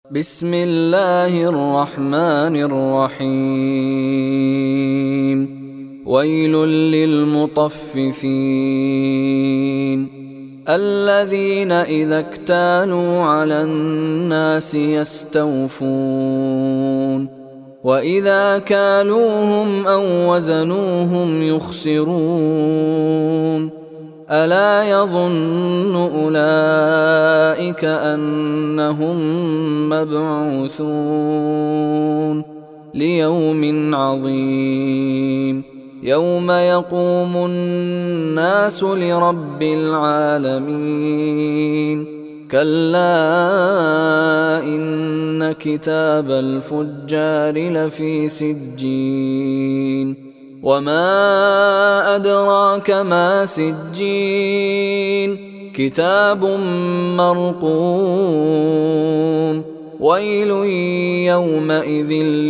بسم الله الرحمن الرحيم ويل للمطففين الذين إذا اكتالوا على الناس يستوفون وإذا كالوهم أو وزنوهم يخسرون ألا يظن أولئك أنهم مبعوثون ليوم عظيم يوم يقوم الناس لرب العالمين كلا إن كتاب الفجار لفي سجين وما أدراك ما سجين كتاب مرقوم ويل يومئذ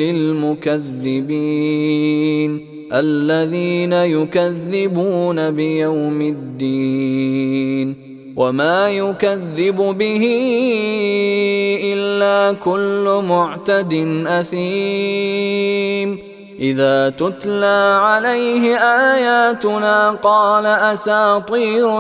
للمكذبين الذين يكذبون بيوم الدين وما يكذب به إلا كل معتد أثيم إذا تتلى عليه آياتنا قال أساطير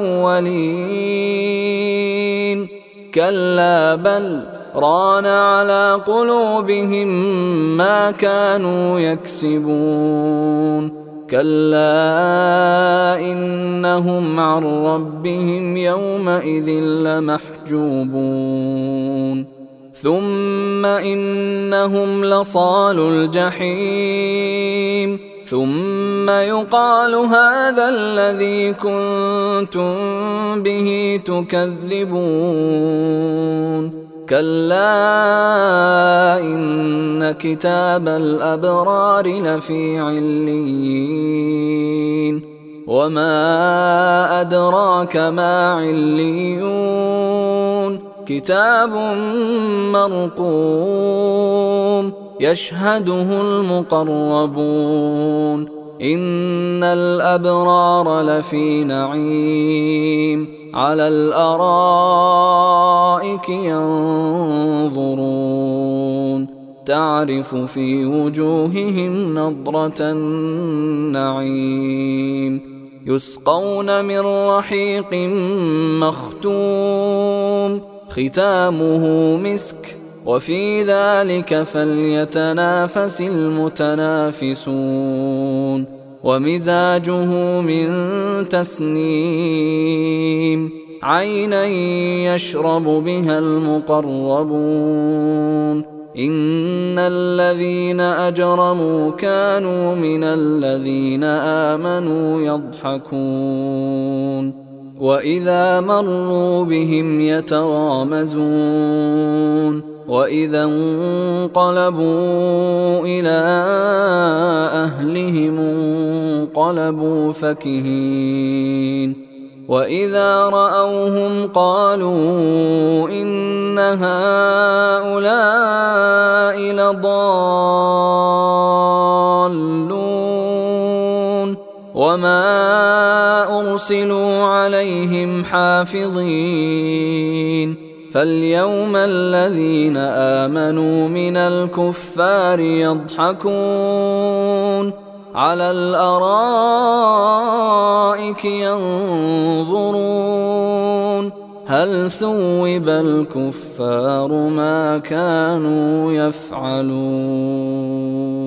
الأولين كلا بل ران على قلوبهم ما كانوا يكسبون كلا إنهم عن ربهم يومئذ لمحجوبون ثم إنهم لصالو الجحيم ثم يقال هذا الذي كنتم به تكذبون كلا إن كتاب الأبرار لفي عليين وما أدراك ما عليون كتاب مرقوم يشهده المقربون إن الأبرار لفي نعيم على الأرائك ينظرون تعرف في وجوههم نضرة النعيم يسقون من رحيق مختوم ختامه مسك وفي ذلك فليتنافس المتنافسون ومزاجه من تسنيم عينا يشرب بها المقربون إن الذين أجرموا كانوا من الذين آمنوا يضحكون وإذا مروا بهم يتغامزون وإذا انقلبوا إلى أهلهم انقلبوا فكهين وإذا رأوهم قالوا إن هؤلاء لضالون وما أرسلوا عليهم حافظين فاليوم الذين آمنوا من الكفار يضحكون على الأرائك ينظرون هل ثوب الكفار ما كانوا يفعلون